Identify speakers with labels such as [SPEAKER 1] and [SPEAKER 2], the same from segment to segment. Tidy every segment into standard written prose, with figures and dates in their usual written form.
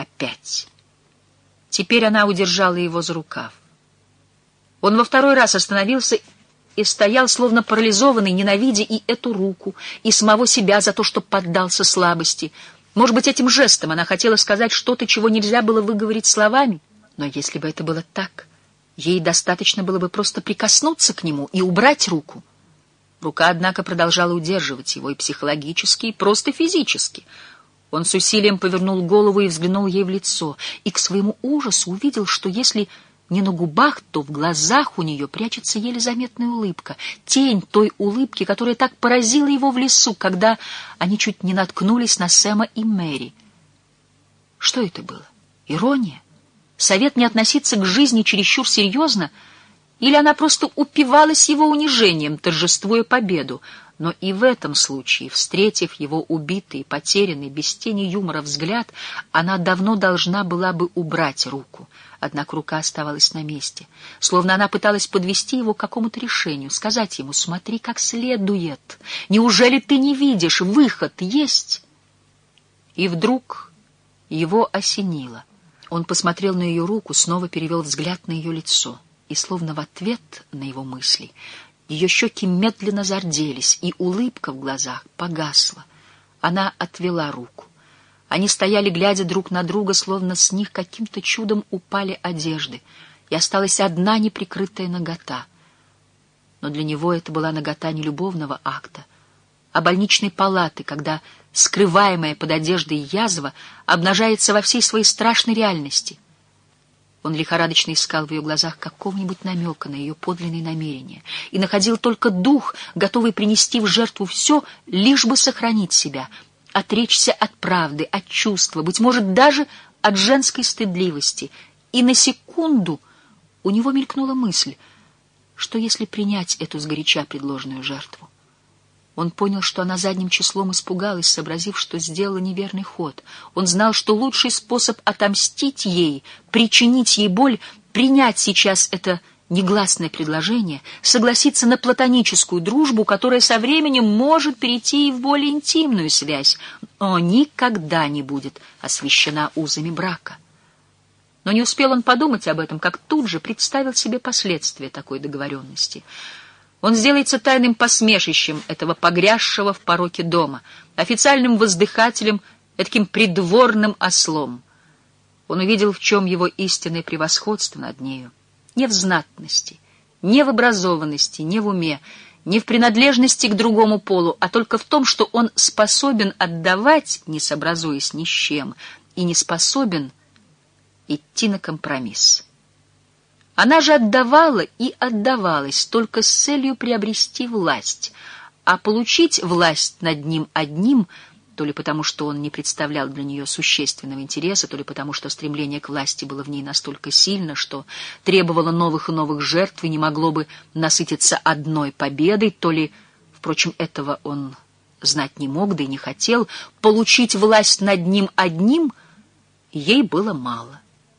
[SPEAKER 1] Опять. Теперь она удержала его за рукав. Он во второй раз остановился и стоял, словно парализованный, ненавидя и эту руку, и самого себя за то, что поддался слабости. Может быть, этим жестом она хотела сказать что-то, чего нельзя было выговорить словами? Но если бы это было так, ей достаточно было бы просто прикоснуться к нему и убрать руку. Рука, однако, продолжала удерживать его и психологически, и просто физически. Он с усилием повернул голову и взглянул ей в лицо, и к своему ужасу увидел, что если не на губах, то в глазах у нее прячется еле заметная улыбка, тень той улыбки, которая так поразила его в лесу, когда они чуть не наткнулись на Сэма и Мэри. Что это было? Ирония? Совет не относиться к жизни чересчур серьезно? Или она просто упивалась его унижением, торжествуя победу? Но и в этом случае, встретив его убитый, потерянный, без тени юмора взгляд, она давно должна была бы убрать руку. Однако рука оставалась на месте, словно она пыталась подвести его к какому-то решению, сказать ему: «Смотри как следует! Неужели ты не видишь? Выход есть!» И вдруг его осенило. Он посмотрел на ее руку, снова перевел взгляд на ее лицо, и словно в ответ на его мысли ее щеки медленно зарделись, и улыбка в глазах погасла. Она отвела руку. Они стояли, глядя друг на друга, словно с них каким-то чудом упали одежды, и осталась одна неприкрытая нагота. Но для него это была нагота не любовного акта, а больничной палаты, когда скрываемая под одеждой язва обнажается во всей своей страшной реальности. Он лихорадочно искал в ее глазах какого-нибудь намека на ее подлинные намерения и находил только дух, готовый принести в жертву все, лишь бы сохранить себя, отречься от правды, от чувства, быть может, даже от женской стыдливости. И на секунду у него мелькнула мысль, что если принять эту сгоряча предложенную жертву? Он понял, что она задним числом испугалась, сообразив, что сделала неверный ход. Он знал, что лучший способ отомстить ей, причинить ей боль, принять сейчас это негласное предложение, согласиться на платоническую дружбу, которая со временем может перейти и в более интимную связь, но никогда не будет освящена узами брака. Но не успел он подумать об этом, как тут же представил себе последствия такой договоренности. Он сделается тайным посмешищем этого погрязшего в пороке дома, официальным воздыхателем, таким придворным ослом. Он увидел, в чем его истинное превосходство над нею. Не в знатности, не в образованности, не в уме, не в принадлежности к другому полу, а только в том, что он способен отдавать, не сообразуясь ни с чем, и не способен идти на компромисс. Она же отдавала и отдавалась только с целью приобрести власть, а получить власть над ним одним, то ли потому, что он не представлял для нее существенного интереса, то ли потому, что стремление к власти было в ней настолько сильно, что требовало новых и новых жертв и не могло бы насытиться одной победой, то ли, впрочем, этого он знать не мог, да и не хотел, получить власть над ним одним ей было мало.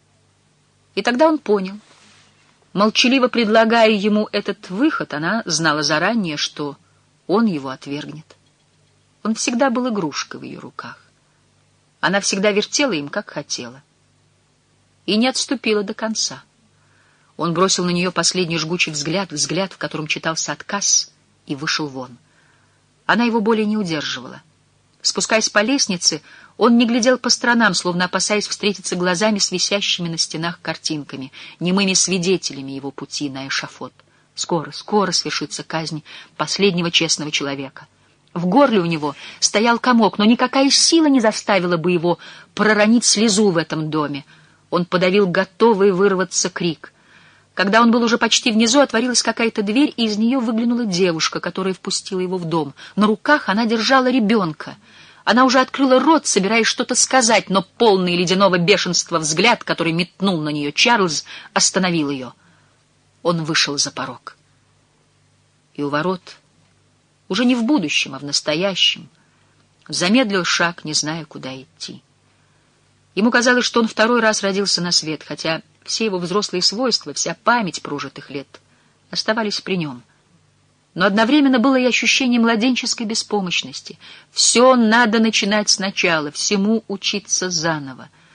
[SPEAKER 1] И тогда он понял. Молчаливо предлагая ему этот выход, она знала заранее, что он его отвергнет. Он всегда был игрушкой в ее руках. Она всегда вертела им, как хотела. И не отступила до конца. Он бросил на нее последний жгучий взгляд, в котором читался отказ, и вышел вон. Она его более не удерживала. Спускаясь по лестнице, он не глядел по сторонам, словно опасаясь встретиться глазами с висящими на стенах картинками, немыми свидетелями его пути на эшафот. Скоро, скоро свершится казнь последнего честного человека. В горле у него стоял комок, но никакая сила не заставила бы его проронить слезу в этом доме. Он подавил готовый вырваться крик. Когда он был уже почти внизу, отворилась какая-то дверь, и из нее выглянула девушка, которая впустила его в дом. На руках она держала ребенка. Она уже открыла рот, собираясь что-то сказать, но полный ледяного бешенства взгляд, который метнул на нее Чарльз, остановил ее. Он вышел за порог. И у ворот, уже не в будущем, а в настоящем, замедлил шаг, не зная, куда идти. Ему казалось, что он второй раз родился на свет, хотя все его взрослые свойства, вся память прожитых лет оставались при нем. Но одновременно было и ощущение младенческой беспомощности. Все надо начинать сначала, всему учиться заново.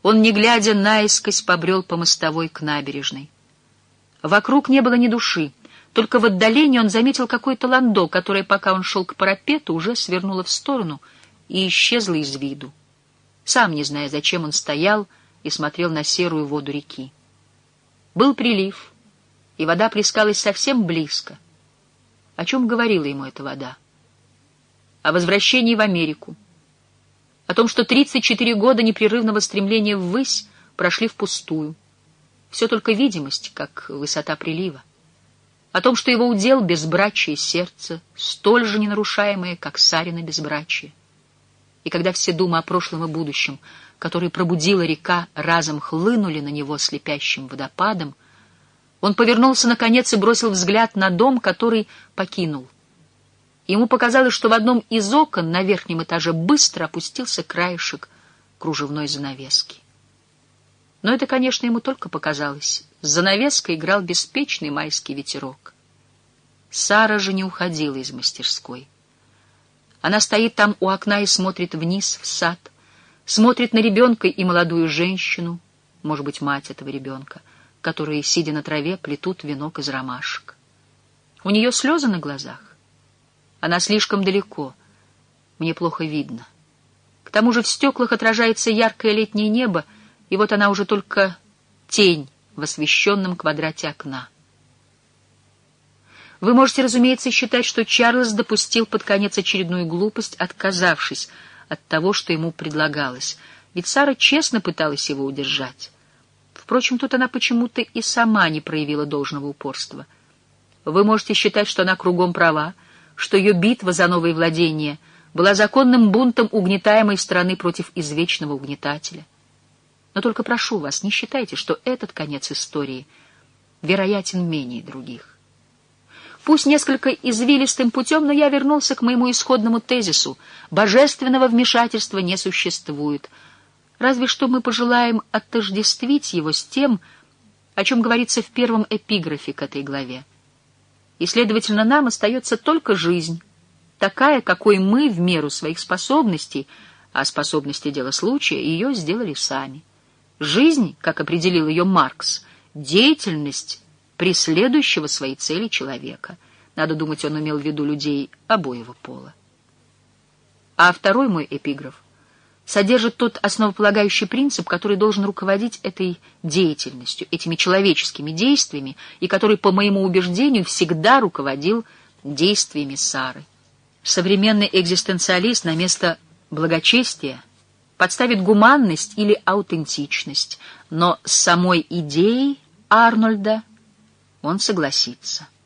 [SPEAKER 1] Он, не глядя наискось, побрел по мостовой к набережной. Вокруг не было ни души, только в отдалении он заметил какое-то ландо, которое, пока он шел к парапету, уже свернуло в сторону и исчезло из виду. Сам не зная, зачем он стоял и смотрел на серую воду реки. Был прилив, и вода плескалась совсем близко. О чем говорила ему эта вода? О возвращении в Америку. О том, что 34 года непрерывного стремления ввысь прошли впустую. Все только видимость, как высота прилива. О том, что его удел — безбрачие сердца, столь же ненарушаемое, как Сарина безбрачие. И когда все думы о прошлом и будущем, которые пробудила река, разом хлынули на него слепящим водопадом, он повернулся наконец и бросил взгляд на дом, который покинул. Ему показалось, что в одном из окон на верхнем этаже быстро опустился краешек кружевной занавески. Но это, конечно, ему только показалось. С занавеской играл беспечный майский ветерок. Сара же не уходила из мастерской. Она стоит там у окна и смотрит вниз, в сад, смотрит на ребенка и молодую женщину, может быть, мать этого ребенка, которые, сидя на траве, плетут венок из ромашек. У нее слезы на глазах. Она слишком далеко. Мне плохо видно. К тому же в стеклах отражается яркое летнее небо, и вот она уже только тень в освещенном квадрате окна. Вы можете, разумеется, считать, что Чарльз допустил под конец очередную глупость, отказавшись от того, что ему предлагалось, ведь Сара честно пыталась его удержать. Впрочем, тут она почему-то и сама не проявила должного упорства. Вы можете считать, что она кругом права, что ее битва за новые владения была законным бунтом угнетаемой страны против извечного угнетателя. Но только прошу вас, не считайте, что этот конец истории вероятен менее других. Пусть несколько извилистым путем, но я вернулся к моему исходному тезису: божественного вмешательства не существует. Разве что мы пожелаем отождествить его с тем, о чем говорится в первом эпиграфе к этой главе. И, следовательно, нам остается только жизнь, такая, какой мы в меру своих способностей, а способности — дело случая, ее сделали сами. Жизнь, как определил ее Маркс, деятельность преследующего свои цели человека. Надо думать, он имел в виду людей обоего пола. А второй мой эпиграф содержит тот основополагающий принцип, который должен руководить этой деятельностью, этими человеческими действиями, и который, по моему убеждению, всегда руководил действиями Сары. Современный экзистенциалист на место благочестия подставит гуманность или аутентичность, но с самой идеей Арнольда он согласится.